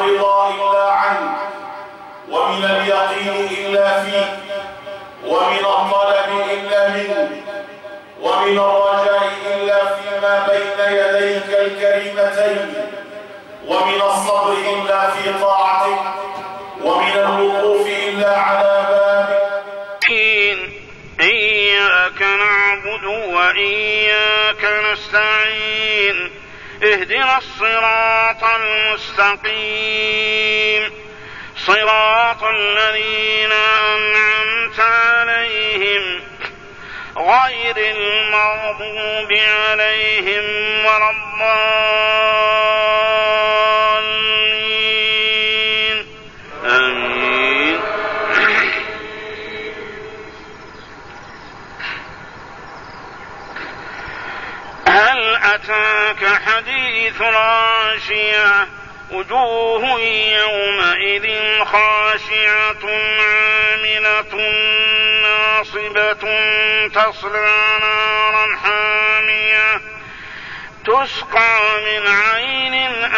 الرضا إلا عنه، ومن اليقين إلا فيه، ومن الطلب إلا منه، ومن الرجاء إلا فيما بين يديك الكريمتين، ومن الصبر إلا في طاعتك، ومن الوقوف إلا على بابك. إياك نعبد وإياك نستعين، اهدنا الصراط المستقيم، صراط الذين أنعمت عليهم غير المغضوب عليهم ولا الضالين. آمين. هل أتاك حديث الغاشية؟ وجوه يومئذ خاشعة عاملة ناصبة تصلى نارا حامية تسقى من عين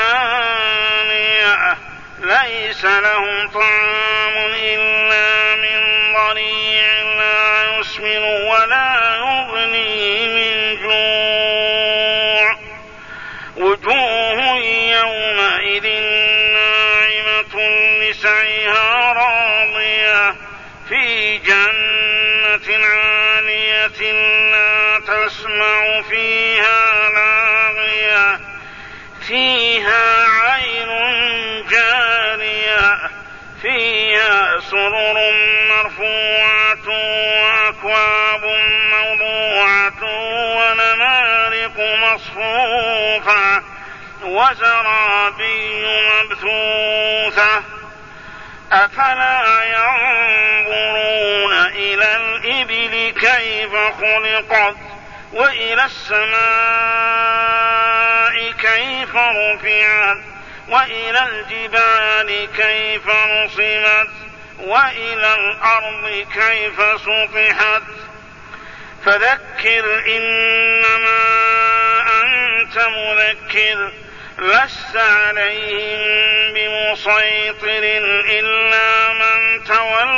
آنية ليس لهم طعام إلا من ضريع لا يسمن ولا يغني من جوع. وجوه يومئذ ناعمة لسعيها راضية في جنة عالية لا تسمع فيها لاغية فيها عين جارية فيها سرر مرفوعة وأكواب موضوعة ونمارق مصفوفة وزرابي مبثوثة. أفلا ينظرون إلى الإبل كيف خلقت وإلى السماء كيف رفعت وإلى الجبال كيف نصبت وإلى الأرض كيف سطحت. فذكر إنما أنت مذكر لست عليهم بمسيطر إلا من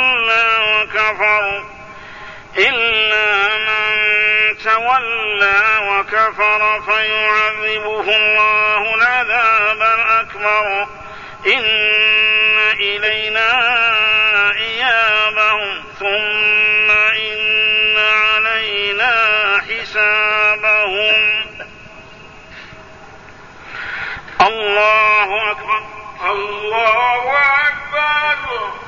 تولى وكفر فيعذبه الله العذاب الأكبر. إن إلينا إيابهم ثم إن علينا حسابهم. الله أكبر. الله أكبر.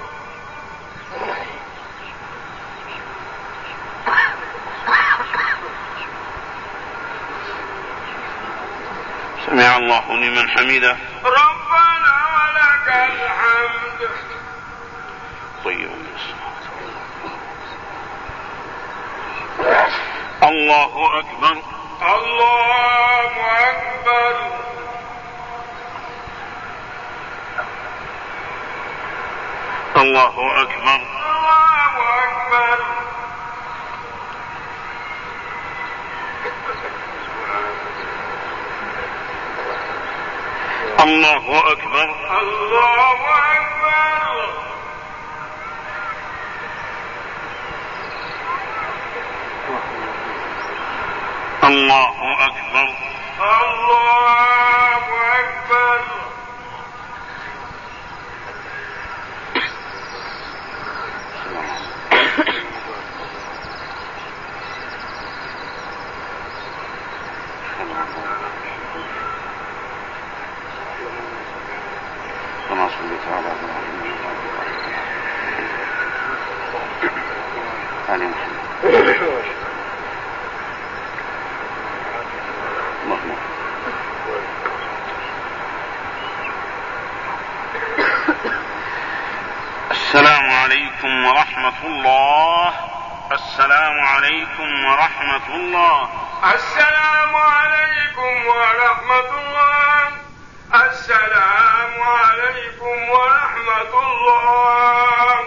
سمع الله لمن حمده. ربنا ولك الحمد. طيب. الله أكبر. الله أكبر. الله أكبر. الله أكبر. الله أكبر. الله أكبر. الله أكبر. الله أكبر. السلام عليكم ورحمة الله. السلام عليكم ورحمة الله. السلام عليكم ورحمة الله. السلام عليكم ورحمة الله.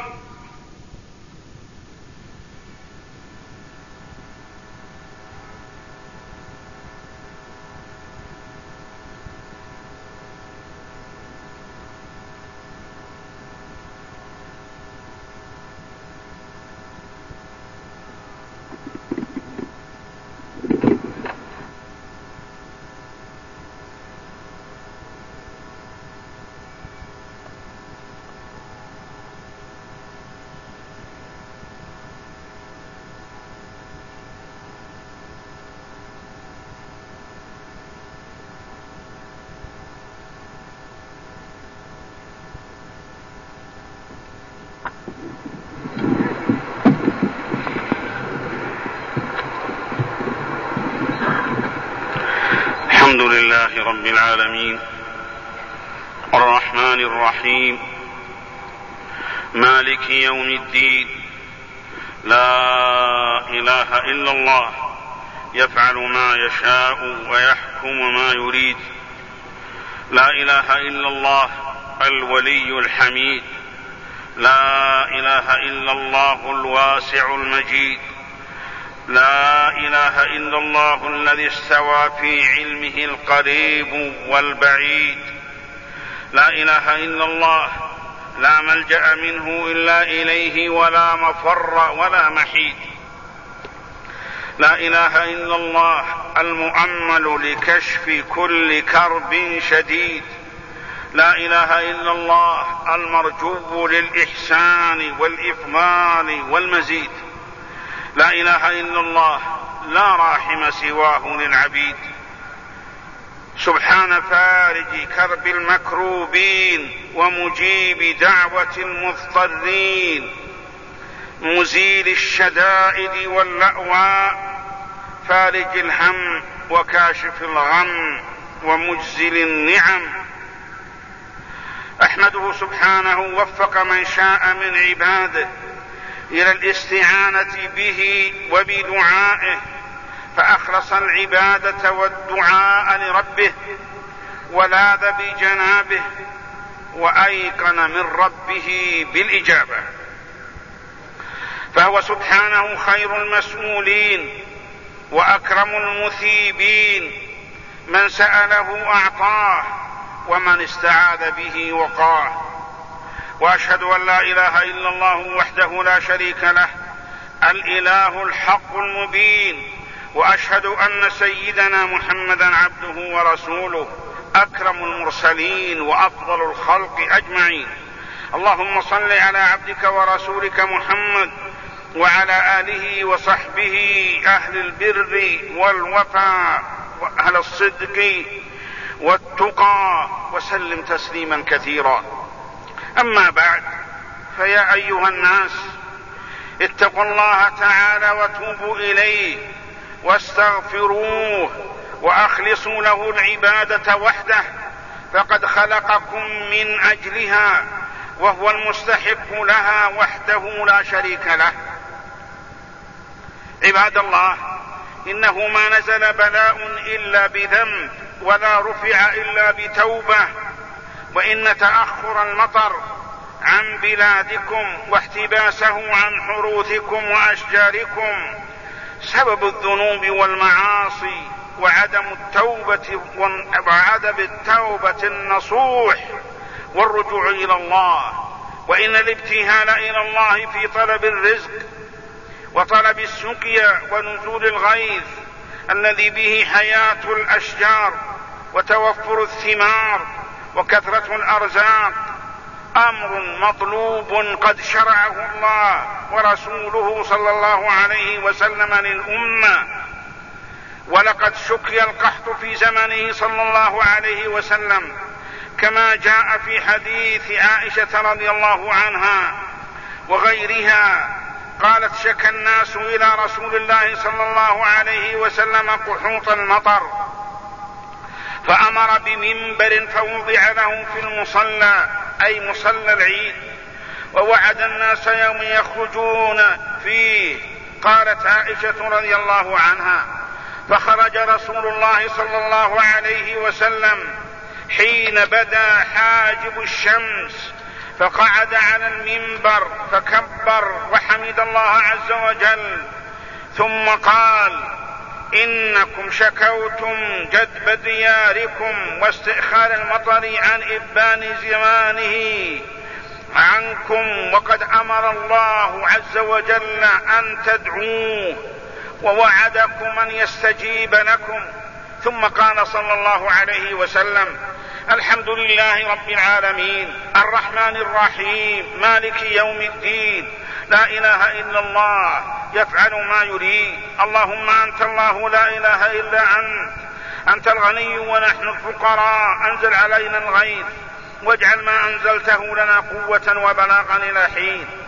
الحمد لله رب العالمين الرحمن الرحيم مالك يوم الدين لا إله إلا الله يفعل ما يشاء ويحكم ما يريد لا إله إلا الله الولي الحميد لا إله إلا الله الواسع المجيد لا إله إلا الله الذي استوى في علمه القريب والبعيد لا إله إلا الله لا ملجأ منه إلا إليه ولا مفر ولا محيد لا إله إلا الله المؤمل لكشف كل كرب شديد لا إله إلا الله المرجو للإحسان والإفضال والمزيد لا إله إلا الله لا راحم سواه للعبيد سبحان فارج كرب المكروبين ومجيب دعوة المضطرين مزيل الشدائد واللأواء فارج الهم وكاشف الغم ومجزل النعم أحمده سبحانه وفق من شاء من عباده إلى الاستعانة به وبدعائه فأخلص العبادة والدعاء لربه ولاذ بجنابه وأيقن من ربه بالإجابة فهو سبحانه خير المسؤولين وأكرم المثيبين من سأله أعطاه ومن استعاذ به وقاه وأشهد أن لا إله إلا الله وحده لا شريك له الإله الحق المبين وأشهد أن سيدنا محمدا عبده ورسوله أكرم المرسلين وأفضل الخلق أجمعين اللهم صل على عبدك ورسولك محمد وعلى آله وصحبه أهل البر والوفاء وأهل الصدق والتقى وسلم تسليما كثيرا أما بعد فيا أيها الناس اتقوا الله تعالى وتوبوا إليه واستغفروه وأخلصوا له العبادة وحده فقد خلقكم من أجلها وهو المستحق لها وحده لا شريك له عباد الله إنه ما نزل بلاء إلا بذنب ولا رفع إلا بتوبة وإن تأخر المطر عن بلادكم واحتباسه عن حروثكم وأشجاركم سبب الذنوب والمعاصي وعدم التوبة النصوح والرجوع إلى الله وإن الابتهال إلى الله في طلب الرزق وطلب السقيا ونزول الغيث الذي به حياة الأشجار وتوفر الثمار وكثرة الأرزاق أمر مطلوب قد شرعه الله ورسوله صلى الله عليه وسلم للأمة ولقد شكي القحط في زمنه صلى الله عليه وسلم كما جاء في حديث عائشة رضي الله عنها وغيرها قالت شكى الناس إلى رسول الله صلى الله عليه وسلم قحوط المطر فأمر بمنبر فوضع له في المصلى أي مصلى العيد ووعد الناس يوم يخرجون فيه قالت عائشة رضي الله عنها فخرج رسول الله صلى الله عليه وسلم حين بدا حاجب الشمس فقعد على المنبر فكبر وحمد الله عز وجل ثم قال إنكم شكوتم جدب دياركم واستئخار المطر عن إبان زمانه عنكم وقد أمر الله عز وجل أن تدعوه ووعدكم أن يستجيب لكم ثم قال صلى الله عليه وسلم الحمد لله رب العالمين الرحمن الرحيم مالك يوم الدين لا إله إلا الله يفعل ما يريد اللهم أنت الله لا إله إلا أنت الغني ونحن الفقراء أنزل علينا الغيث واجعل ما أنزلته لنا قوة وبلاغا إلى حين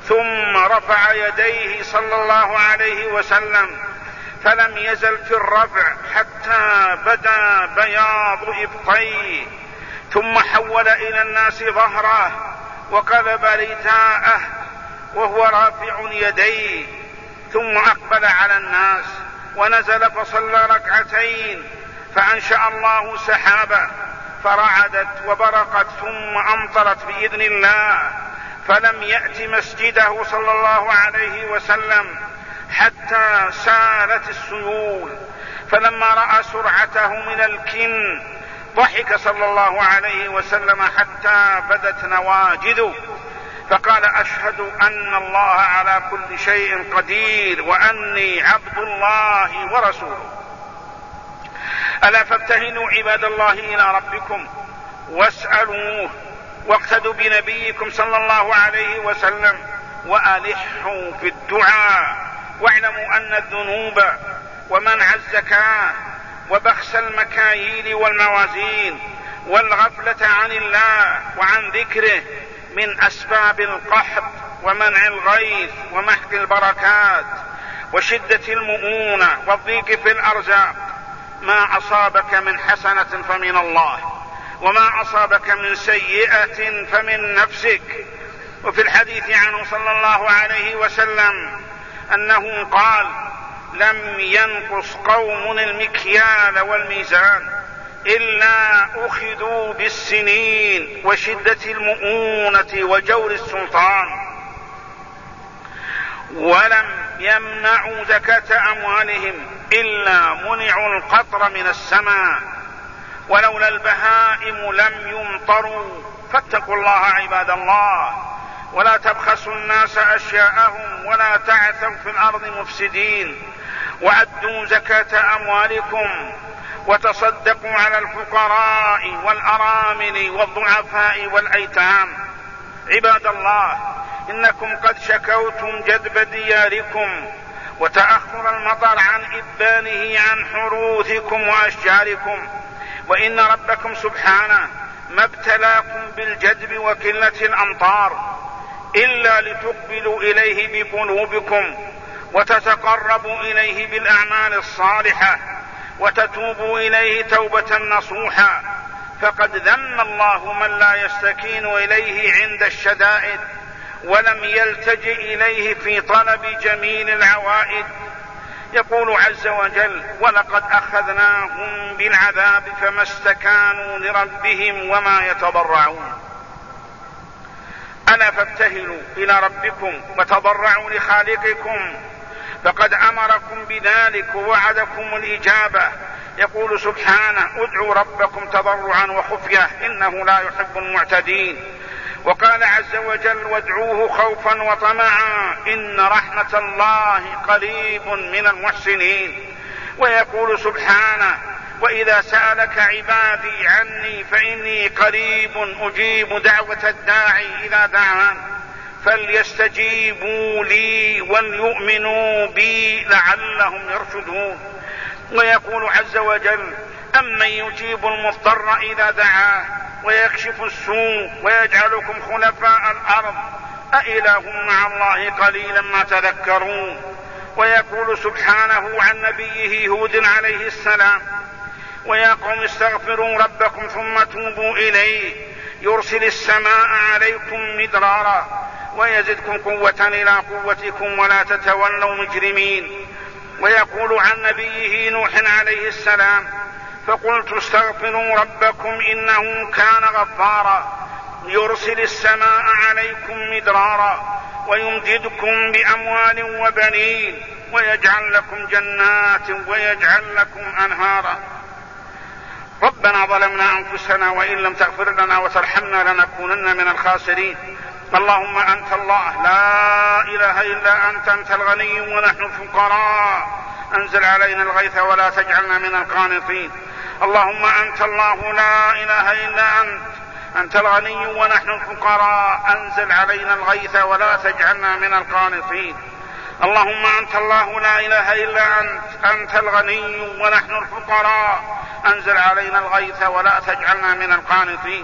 ثم رفع يديه صلى الله عليه وسلم فلم يزل في الرفع حتى بدا بياض إبطيه، ثم حول إلى الناس ظهره وقلب رداءه وهو رافع يديه، ثم أقبل على الناس ونزل فصلى ركعتين، فأنشأ الله سحابة فرعدت وبرقت ثم أمطرت بإذن الله، فلم يأت مسجده صلى الله عليه وسلم حتى سالت السيول. فلما رأى سرعته من الكن ضحك صلى الله عليه وسلم حتى بدت نواجذه، فقال: أشهد أن الله على كل شيء قدير وأني عبد الله ورسوله. ألا فابتهلوا عباد الله إلى ربكم واسألوه، واقتدوا بنبيكم صلى الله عليه وسلم وألحوا في الدعاء، واعلموا أن الذنوب ومنع الزكاة وبخس المكاييل والموازين والغفلة عن الله وعن ذكره من أسباب القحط ومنع الغيث ومحق البركات وشدة المؤونة والضيق في الأرزاق. ما أصابك من حسنة فمن الله، وما أصابك من سيئة فمن نفسك. وفي الحديث عنه صلى الله عليه وسلم أنه قال: لم ينقص قوم المكيال والميزان إلا أخذوا بالسنين وشدة المؤونة وجور السلطان، ولم يمنعوا زكاة أموالهم إلا منعوا القطر من السماء، ولولا البهائم لم يمطروا. فاتقوا الله عباد الله، ولا تبخسوا الناس أشياءهم ولا تعثوا في الأرض مفسدين، وأدوا زكاة أموالكم وتصدقوا على الفقراء والأرامل والضعفاء والأيتام. عباد الله، إنكم قد شكوتم جدب دياركم وتأخر المطر عن إبانه عن حروثكم وأشجاركم، وإن ربكم سبحانه ما ابتلاكم بالجدب وقلة الأمطار إلا لتقبلوا إليه بقلوبكم وتتقربوا إليه بالأعمال الصالحة وتتوبوا إليه توبة نصوحا. فقد ذم الله من لا يستكين إليه عند الشدائد ولم يلتجئ إليه في طلب جميل العوائد. يقول عز وجل: ولقد أخذناهم بالعذاب فما استكانوا لربهم وما يتضرعون. ألا فابتهلوا إلى ربكم وتضرعوا لخالقكم، فقد أمركم بذلك ووعدكم الإجابة. يقول سبحانه: ادعوا ربكم تضرعا وخفية إنه لا يحب المعتدين. وقال عز وجل: وادعوه خوفا وطمعا إن رحمة الله قريب من المحسنين. ويقول سبحانه: وإذا سألك عبادي عني فإني قريب أجيب دعوة الداعي إذا دعان فليستجيبوا لي وليؤمنوا بي لعلهم يرشدون. ويقول عز وجل: أمن يجيب المضطر إذا دعاه ويكشف السوء ويجعلكم خلفاء الأرض أإله مع الله قليلا ما تذكرون. ويقول سبحانه عن نبيه هود عليه السلام: ويا قوم استغفروا ربكم ثم توبوا إليه يرسل السماء عليكم مدرارا ويزدكم قوة إلى قوتكم ولا تتولوا مجرمين. ويقول عن نبيه نوح عليه السلام: فقلت استغفروا ربكم إنه كان غفارا يرسل السماء عليكم مدرارا ويمددكم بأموال وبنين ويجعل لكم جنات ويجعل لكم أنهارا. ربنا ظلمنا أنفسنا وإن لم تغفر لنا وترحمنا لنكونن من الخاسرين. اللهم أنت الله لا إله إلا أنت، أنت الغني ونحن الفقراء، أنزل علينا الغيث ولا تجعلنا من القانطين. اللهم أنت الله لا إله إلا أنت، أنت الغني ونحن الفقراء، أنزل علينا الغيث ولا تجعلنا من القانطين. اللهم أنت الله لا إله إلا أنت، أنت الغني ونحن الفقراء، أنزل علينا الغيث ولا تجعلنا من القانطين.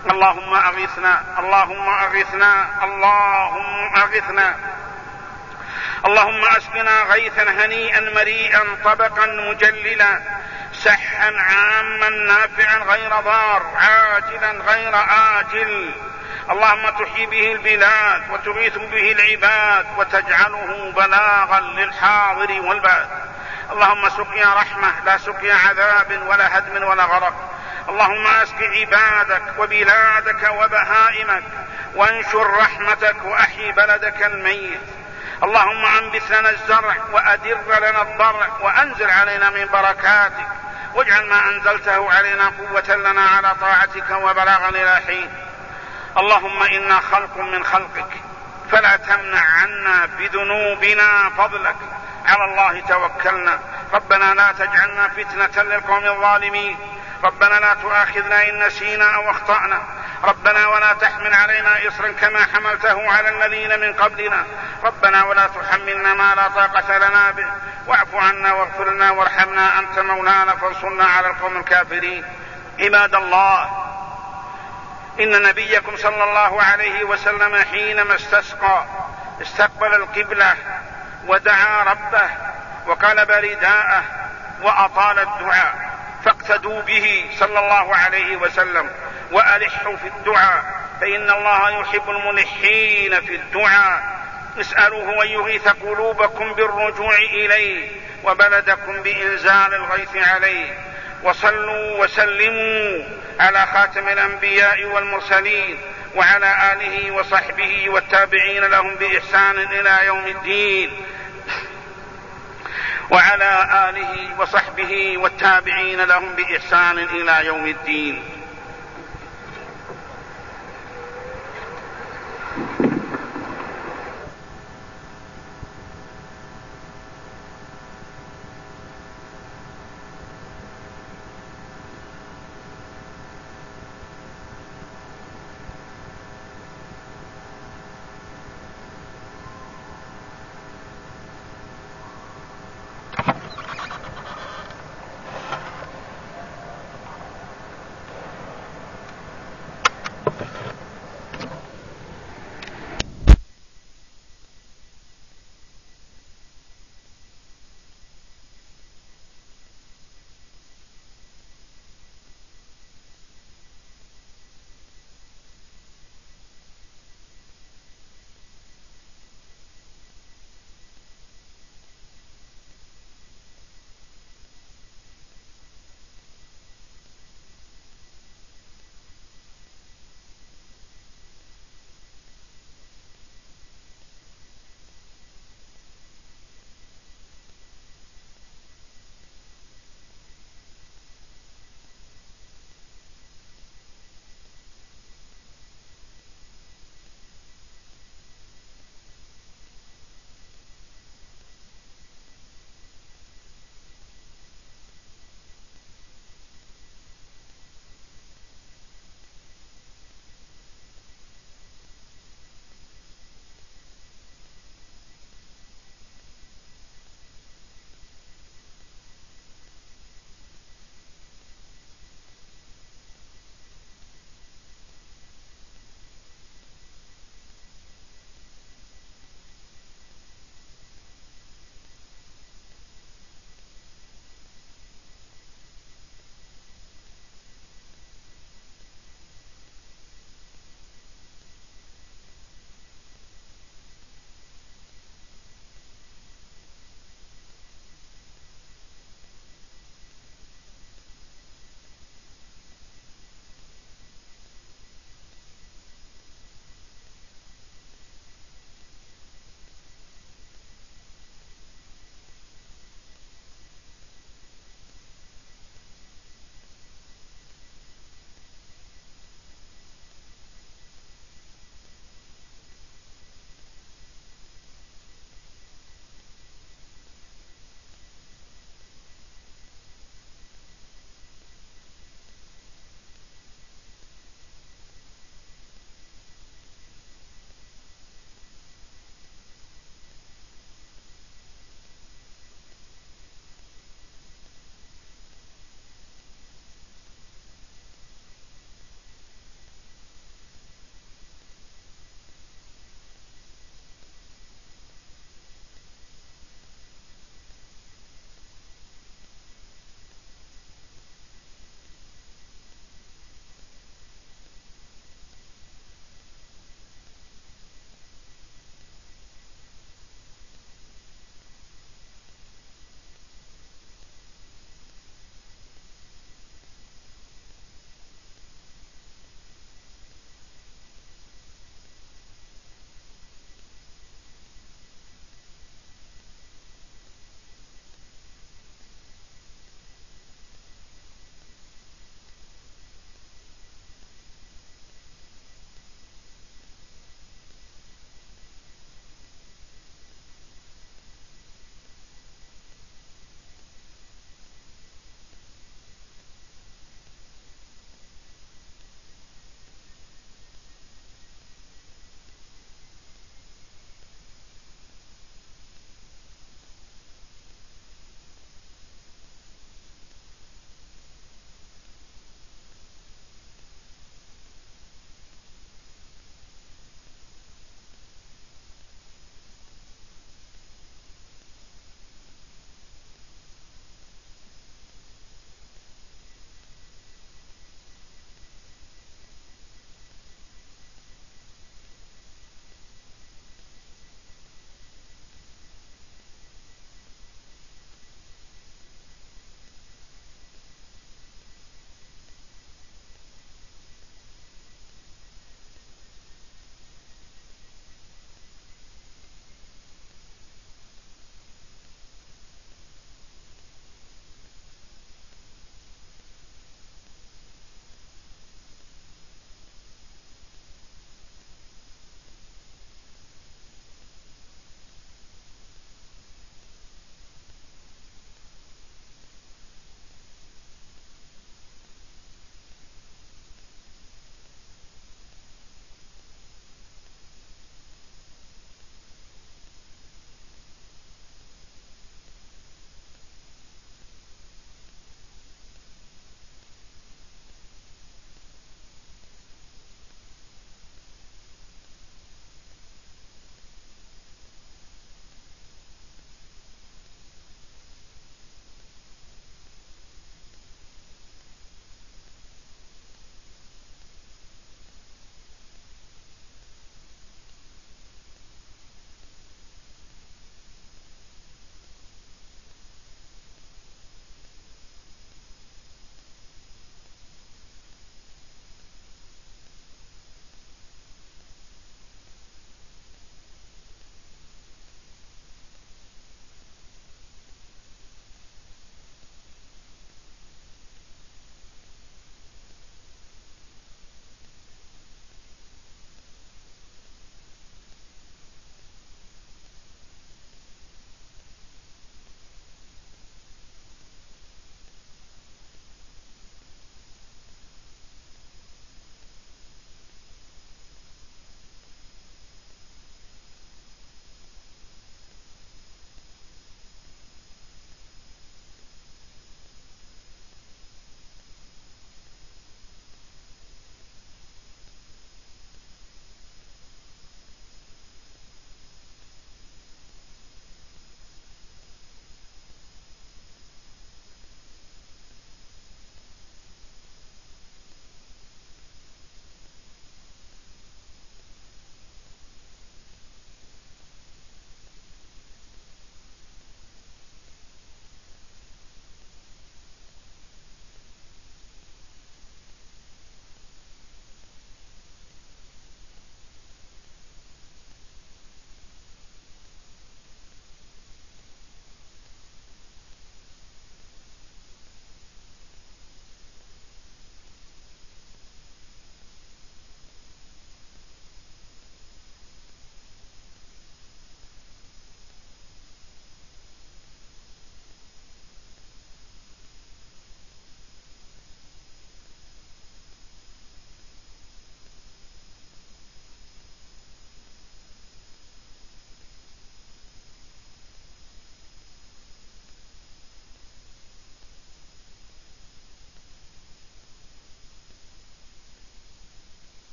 اللهم أغثنا اللهم أغثنا اللهم أغثنا. اللهم أسقنا غيثا هنيئا مريئا طبقا مجللا سحا عاما نافعا غير ضار عاجلا غير آجل. اللهم تحيي به البلاد وتغيث به العباد وتجعله بلاغا للحاضر والباد. اللهم سقيا رحمة لا سقيا عذاب ولا هدم ولا غرق. اللهم اسق عبادك وبلادك وبهائمك وانشر رحمتك وأحيي بلدك الميت. اللهم أنبت لنا الزرع وأدر لنا الضرع وأنزل علينا من بركاتك واجعل ما أنزلته علينا قوة لنا على طاعتك وبلاغا إلى حين. اللهم إنا خلق من خلقك فلا تمنع عنا بذنوبنا فضلك. على الله توكلنا. ربنا لا تجعلنا فتنة للقوم الظالمين. ربنا لا تؤاخذنا إن نسينا أو أخطأنا. ربنا ولا تحمل علينا إصرا كما حملته على الذين من قبلنا. ربنا ولا تحملنا ما لا طاقة لنا به. واعف عنا واغفر لنا وارحمنا أنت مولانا فانصرنا على القوم الكافرين. عباد الله، إن نبيكم صلى الله عليه وسلم حينما استسقى استقبل القبلة ودعا ربه وقلب رداءه وأطال الدعاء، فاقتدوا به صلى الله عليه وسلم وألحوا في الدعاء فإن الله يحب الملحين في الدعاء. اسألوه أن يغيث قلوبكم بالرجوع إليه وبلدكم بإنزال الغيث عليه. وصلوا وسلموا على خاتم الأنبياء والمرسلين وعلى آله وصحبه والتابعين لهم بإحسان إلى يوم الدين وعلى آله وصحبه والتابعين لهم بإحسان إلى يوم الدين.